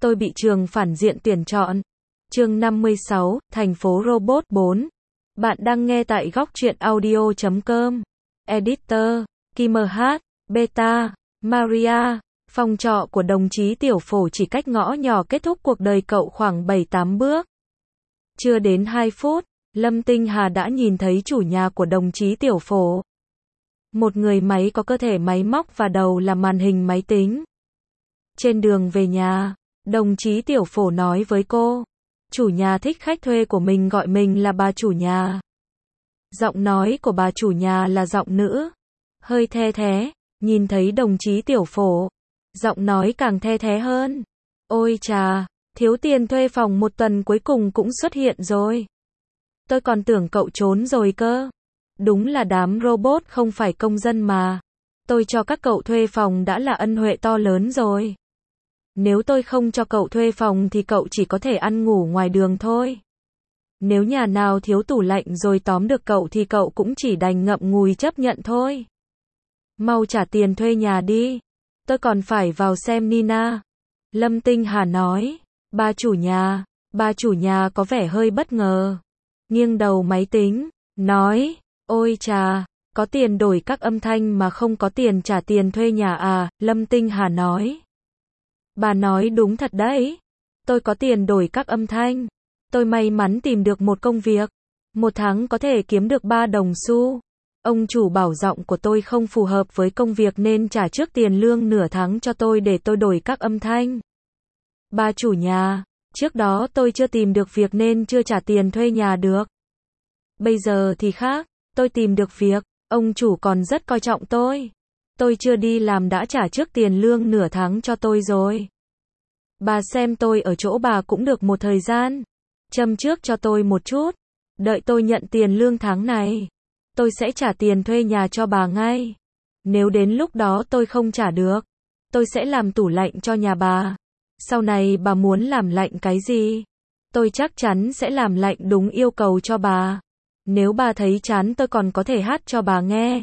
tôi bị trường phản diện tuyển chọn. Chương 56, thành phố robot 4. Bạn đang nghe tại góc truyện audio.com. Editor, Kim H, Beta, Maria. Phòng trọ của đồng chí Tiểu Phổ chỉ cách ngõ nhỏ kết thúc cuộc đời cậu khoảng 7-8 bước. Chưa đến 2 phút, Lâm Tinh Hà đã nhìn thấy chủ nhà của đồng chí Tiểu Phổ. Một người máy có cơ thể máy móc và đầu là màn hình máy tính. Trên đường về nhà, đồng chí Tiểu Phổ nói với cô, chủ nhà thích khách thuê của mình gọi mình là bà chủ nhà. Giọng nói của bà chủ nhà là giọng nữ, hơi the thé, nhìn thấy đồng chí Tiểu Phổ, giọng nói càng the thé hơn. Ôi chà, thiếu tiền thuê phòng 1 tuần cuối cùng cũng xuất hiện rồi. Tôi còn tưởng cậu trốn rồi cơ. Đúng là đám robot không phải công dân mà. Tôi cho các cậu thuê phòng đã là ân huệ to lớn rồi. Nếu tôi không cho cậu thuê phòng thì cậu chỉ có thể ăn ngủ ngoài đường thôi. Nếu nhà nào thiếu tủ lạnh rồi tóm được cậu thì cậu cũng chỉ đành ngậm ngùi chấp nhận thôi. Mau trả tiền thuê nhà đi. Tôi còn phải vào xem Nina. Lâm Tinh Hà nói. Bà chủ nhà có vẻ hơi bất ngờ. Nghiêng đầu máy tính, nói, ôi chà, có tiền đổi các âm thanh mà không có tiền trả tiền thuê nhà à, Lâm Tinh Hà nói. Bà nói đúng thật đấy. Tôi có tiền đổi các âm thanh. Tôi may mắn tìm được một công việc. 1 tháng có thể kiếm được 3 đồng xu. Ông chủ bảo giọng của tôi không phù hợp với công việc nên trả trước tiền lương nửa tháng cho tôi để tôi đổi các âm thanh. Bà chủ nhà, trước đó tôi chưa tìm được việc nên chưa trả tiền thuê nhà được. Bây giờ thì khác, tôi tìm được việc, ông chủ còn rất coi trọng tôi. Tôi chưa đi làm đã trả trước tiền lương nửa tháng cho tôi rồi. Bà xem tôi ở chỗ bà cũng được một thời gian. Châm trước cho tôi một chút. Đợi tôi nhận tiền lương tháng này. Tôi sẽ trả tiền thuê nhà cho bà ngay. Nếu đến lúc đó tôi không trả được, tôi sẽ làm tủ lạnh cho nhà bà. Sau này bà muốn làm lạnh cái gì? Tôi chắc chắn sẽ làm lạnh đúng yêu cầu cho bà. Nếu bà thấy chán tôi còn có thể hát cho bà nghe.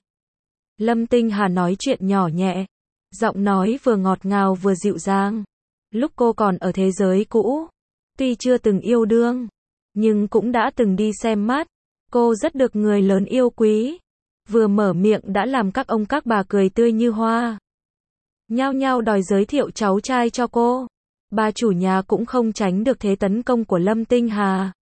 Lâm Tinh Hà nói chuyện nhỏ nhẹ. Giọng nói vừa ngọt ngào vừa dịu dàng. Lúc cô còn ở thế giới cũ, tuy chưa từng yêu đương, nhưng cũng đã từng đi xem mắt. Cô rất được người lớn yêu quý. Vừa mở miệng đã làm các ông các bà cười tươi như hoa. Nhao nhao đòi giới thiệu cháu trai cho cô. Bà chủ nhà cũng không tránh được thế tấn công của Lâm Tinh Hà.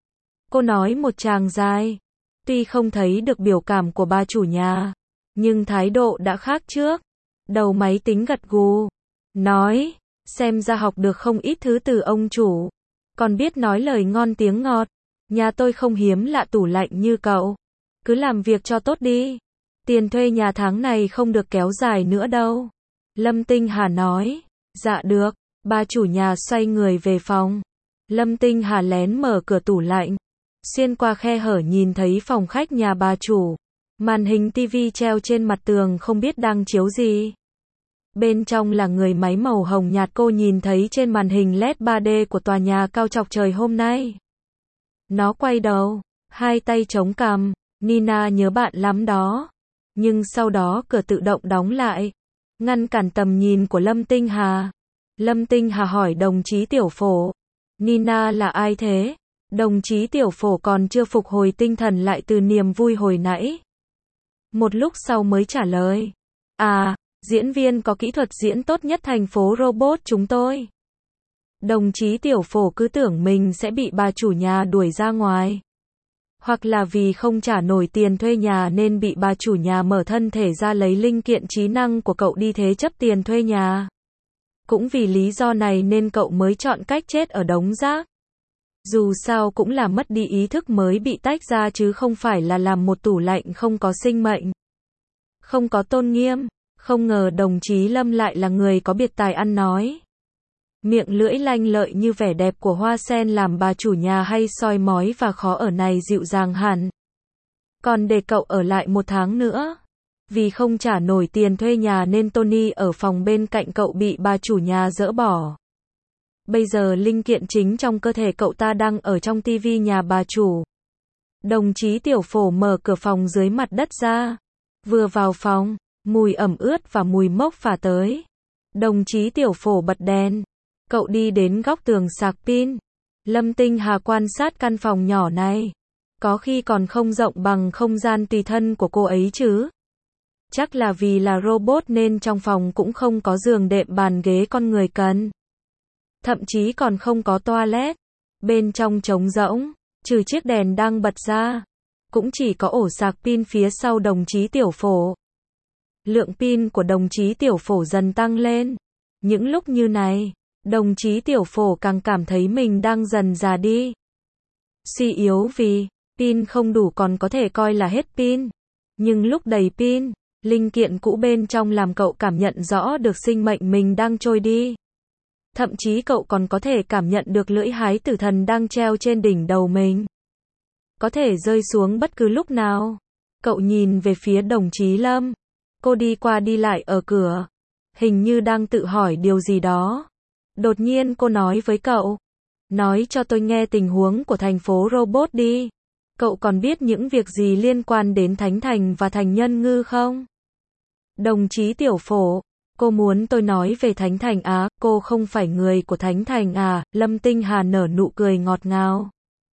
Cô nói một tràng dài. Tuy không thấy được biểu cảm của bà chủ nhà, nhưng thái độ đã khác trước. Đầu máy tính gật gù. Nói, xem ra học được không ít thứ từ ông chủ. Còn biết nói lời ngon tiếng ngọt. Nhà tôi không hiếm lạ tủ lạnh như cậu. Cứ làm việc cho tốt đi. Tiền thuê nhà tháng này không được kéo dài nữa đâu. Lâm Tinh Hà nói. Dạ được. Bà chủ nhà xoay người về phòng. Lâm Tinh Hà lén mở cửa tủ lạnh. Xuyên qua khe hở nhìn thấy phòng khách nhà bà chủ. Màn hình tivi treo trên mặt tường không biết đang chiếu gì. Bên trong là người máy màu hồng nhạt cô nhìn thấy trên màn hình LED 3D của tòa nhà cao chọc trời hôm nay. Nó quay đầu, 2 tay chống cằm. Nina nhớ bạn lắm đó. Nhưng sau đó cửa tự động đóng lại, ngăn cản tầm nhìn của Lâm Tinh Hà. Lâm Tinh Hà hỏi đồng chí Tiểu Phổ. Nina là ai thế? Đồng chí Tiểu Phổ còn chưa phục hồi tinh thần lại từ niềm vui hồi nãy. Một lúc sau mới trả lời. À, diễn viên có kỹ thuật diễn tốt nhất thành phố robot chúng tôi. Đồng chí Tiểu Phổ cứ tưởng mình sẽ bị bà chủ nhà đuổi ra ngoài. Hoặc là vì không trả nổi tiền thuê nhà nên bị bà chủ nhà mở thân thể ra lấy linh kiện trí năng của cậu đi thế chấp tiền thuê nhà. Cũng vì lý do này nên cậu mới chọn cách chết ở đống rác. Dù sao cũng là mất đi ý thức mới bị tách ra chứ không phải là làm một tủ lạnh không có sinh mệnh. Không có tôn nghiêm. Không ngờ đồng chí Lâm lại là người có biệt tài ăn nói. Miệng lưỡi lanh lợi như vẻ đẹp của hoa sen làm bà chủ nhà hay soi mói và khó ở này dịu dàng hẳn. Còn để cậu ở lại 1 tháng nữa. Vì không trả nổi tiền thuê nhà nên Tony ở phòng bên cạnh cậu bị bà chủ nhà dỡ bỏ. Bây giờ linh kiện chính trong cơ thể cậu ta đang ở trong tivi nhà bà chủ. Đồng chí Tiểu Phổ mở cửa phòng dưới mặt đất ra. Vừa vào phòng, mùi ẩm ướt và mùi mốc phả tới. Đồng chí Tiểu Phổ bật đèn. Cậu đi đến góc tường sạc pin. Lâm Tinh Hà quan sát căn phòng nhỏ này. Có khi còn không rộng bằng không gian tùy thân của cô ấy chứ. Chắc là vì là robot nên trong phòng cũng không có giường đệm bàn ghế con người cần. Thậm chí còn không có toilet. Bên trong trống rỗng, trừ chiếc đèn đang bật ra. Cũng chỉ có ổ sạc pin phía sau đồng chí Tiểu Phổ. Lượng pin của đồng chí Tiểu Phổ dần tăng lên. Những lúc như này, đồng chí Tiểu Phổ càng cảm thấy mình đang dần già đi. Suy yếu vì pin không đủ còn có thể coi là hết pin. Nhưng lúc đầy pin, linh kiện cũ bên trong làm cậu cảm nhận rõ được sinh mệnh mình đang trôi đi. Thậm chí cậu còn có thể cảm nhận được lưỡi hái tử thần đang treo trên đỉnh đầu mình. Có thể rơi xuống bất cứ lúc nào. Cậu nhìn về phía đồng chí Lâm. Cô đi qua đi lại ở cửa. Hình như đang tự hỏi điều gì đó. Đột nhiên cô nói với cậu. Nói cho tôi nghe tình huống của thành phố robot đi. Cậu còn biết những việc gì liên quan đến Thánh Thành và Thành Nhân Ngư không? Đồng chí Tiểu Phổ, cô muốn tôi nói về Thánh Thành á, cô không phải người của Thánh Thành à? Lâm Tinh Hà nở nụ cười ngọt ngào.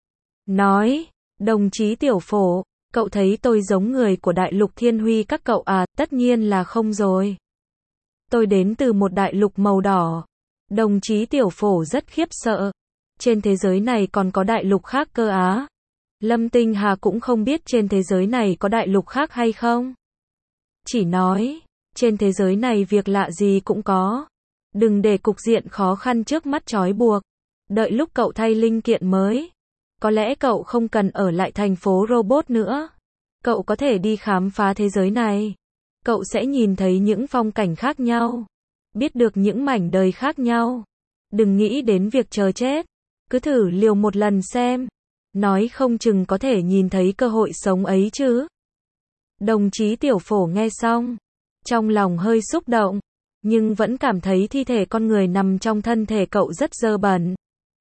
Nói, đồng chí Tiểu Phổ, cậu thấy tôi giống người của đại lục Thiên Huy các cậu à? Tất nhiên là không rồi. Tôi đến từ một đại lục màu đỏ. Đồng chí Tiểu Phổ rất khiếp sợ. Trên thế giới này còn có đại lục khác cơ á? Lâm Tinh Hà cũng không biết trên thế giới này có đại lục khác hay không. Chỉ nói, trên thế giới này việc lạ gì cũng có. Đừng để cục diện khó khăn trước mắt trói buộc. Đợi lúc cậu thay linh kiện mới. Có lẽ cậu không cần ở lại thành phố robot nữa. Cậu có thể đi khám phá thế giới này. Cậu sẽ nhìn thấy những phong cảnh khác nhau. Biết được những mảnh đời khác nhau. Đừng nghĩ đến việc chờ chết. Cứ thử liều một lần xem. Nói không chừng có thể nhìn thấy cơ hội sống ấy chứ. Đồng chí Tiểu Phổ nghe xong. Trong lòng hơi xúc động. Nhưng vẫn cảm thấy thi thể con người nằm trong thân thể cậu rất dơ bẩn.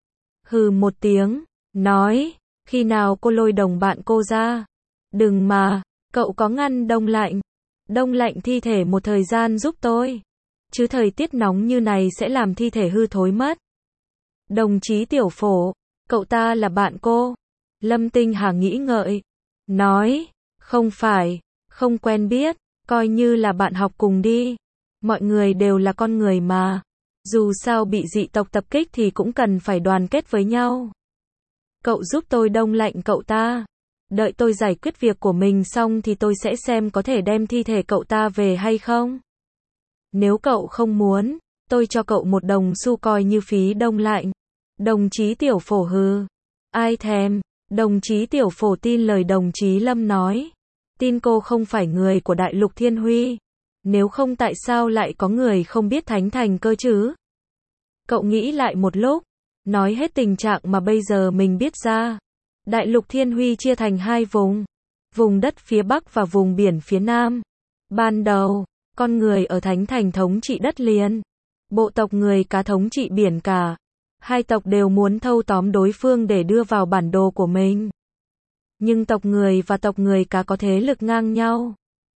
Hừ một tiếng. Nói. Khi nào cô lôi đồng bạn cô ra? Đừng mà. Cậu có ngăn đông lạnh. Đông lạnh thi thể một thời gian giúp tôi. Chứ thời tiết nóng như này sẽ làm thi thể hư thối mất. Đồng chí Tiểu Phổ. Cậu ta là bạn cô. Lâm Tinh Hà nghĩ ngợi. Nói. Không phải. Không quen biết. Coi như là bạn học cùng đi. Mọi người đều là con người mà. Dù sao bị dị tộc tập kích thì cũng cần phải đoàn kết với nhau. Cậu giúp tôi đông lạnh cậu ta. Đợi tôi giải quyết việc của mình xong thì tôi sẽ xem có thể đem thi thể cậu ta về hay không. Nếu cậu không muốn, tôi cho cậu 1 đồng xu coi như phí đông lạnh. Đồng chí Tiểu Phổ hừ. Ai thèm. Đồng chí Tiểu Phổ tin lời đồng chí Lâm nói. Tin cô không phải người của đại lục Thiên Huy. Nếu không tại sao lại có người không biết Thánh Thành cơ chứ? Cậu nghĩ lại một lúc. Nói hết tình trạng mà bây giờ mình biết ra. Đại lục Thiên Huy chia thành 2 vùng. Vùng đất phía Bắc và vùng biển phía Nam. Ban đầu, con người ở Thánh Thành thống trị đất liền. Bộ tộc người cá thống trị biển cả. 2 tộc đều muốn thâu tóm đối phương để đưa vào bản đồ của mình. Nhưng tộc người và tộc người cá có thế lực ngang nhau.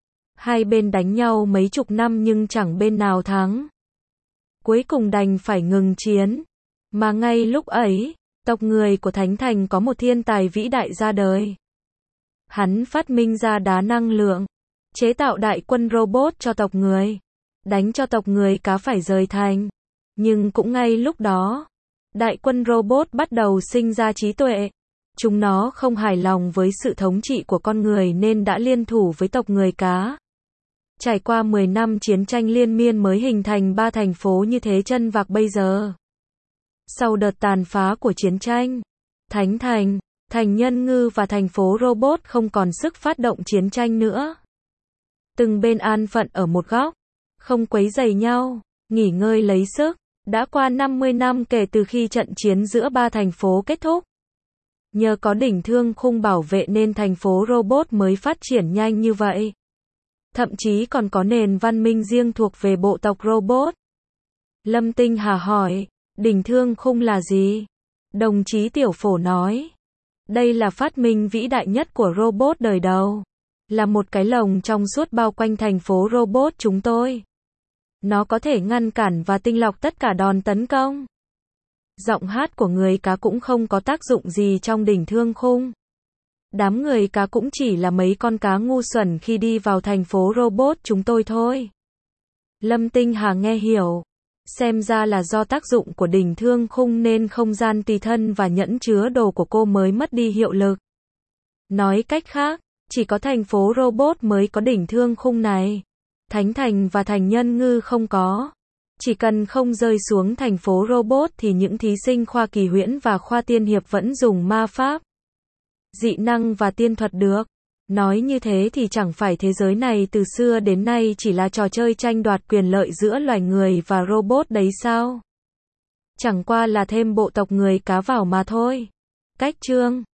2 bên đánh nhau mấy chục năm nhưng chẳng bên nào thắng. Cuối cùng đành phải ngừng chiến. Mà ngay lúc ấy, tộc người của Thánh Thành có một thiên tài vĩ đại ra đời. Hắn phát minh ra đá năng lượng, chế tạo đại quân robot cho tộc người, đánh cho tộc người cá phải rời thành. Nhưng cũng ngay lúc đó, đại quân robot bắt đầu sinh ra trí tuệ. Chúng nó không hài lòng với sự thống trị của con người nên đã liên thủ với tộc người cá. Trải qua 10 năm chiến tranh liên miên mới hình thành 3 thành phố như thế chân vạc bây giờ. Sau đợt tàn phá của chiến tranh, Thánh Thành, Thành Nhân Ngư và thành phố robot không còn sức phát động chiến tranh nữa. Từng bên an phận ở một góc, không quấy rầy nhau, nghỉ ngơi lấy sức. Đã qua 50 năm kể từ khi trận chiến giữa 3 thành phố kết thúc. Nhờ có đỉnh thương khung bảo vệ nên thành phố robot mới phát triển nhanh như vậy. Thậm chí còn có nền văn minh riêng thuộc về bộ tộc robot. Lâm Tinh Hà hỏi, đỉnh thương khung là gì? Đồng chí Tiểu Phổ nói, đây là phát minh vĩ đại nhất của robot đời đầu. Là một cái lồng trong suốt bao quanh thành phố robot chúng tôi. Nó có thể ngăn cản và tinh lọc tất cả đòn tấn công. Giọng hát của người cá cũng không có tác dụng gì trong đỉnh thương khung. Đám người cá cũng chỉ là mấy con cá ngu xuẩn khi đi vào thành phố robot chúng tôi thôi. Lâm Tinh Hà nghe hiểu. Xem ra là do tác dụng của đỉnh thương khung nên không gian tùy thân và nhẫn chứa đồ của cô mới mất đi hiệu lực. Nói cách khác, chỉ có thành phố robot mới có đỉnh thương khung này. Thánh Thành và Thành Nhân Ngư không có. Chỉ cần không rơi xuống thành phố robot thì những thí sinh khoa kỳ huyễn và khoa tiên hiệp vẫn dùng ma pháp, dị năng và tiên thuật được. Nói như thế thì chẳng phải thế giới này từ xưa đến nay chỉ là trò chơi tranh đoạt quyền lợi giữa loài người và robot đấy sao? Chẳng qua là thêm bộ tộc người cá vào mà thôi. Cách chương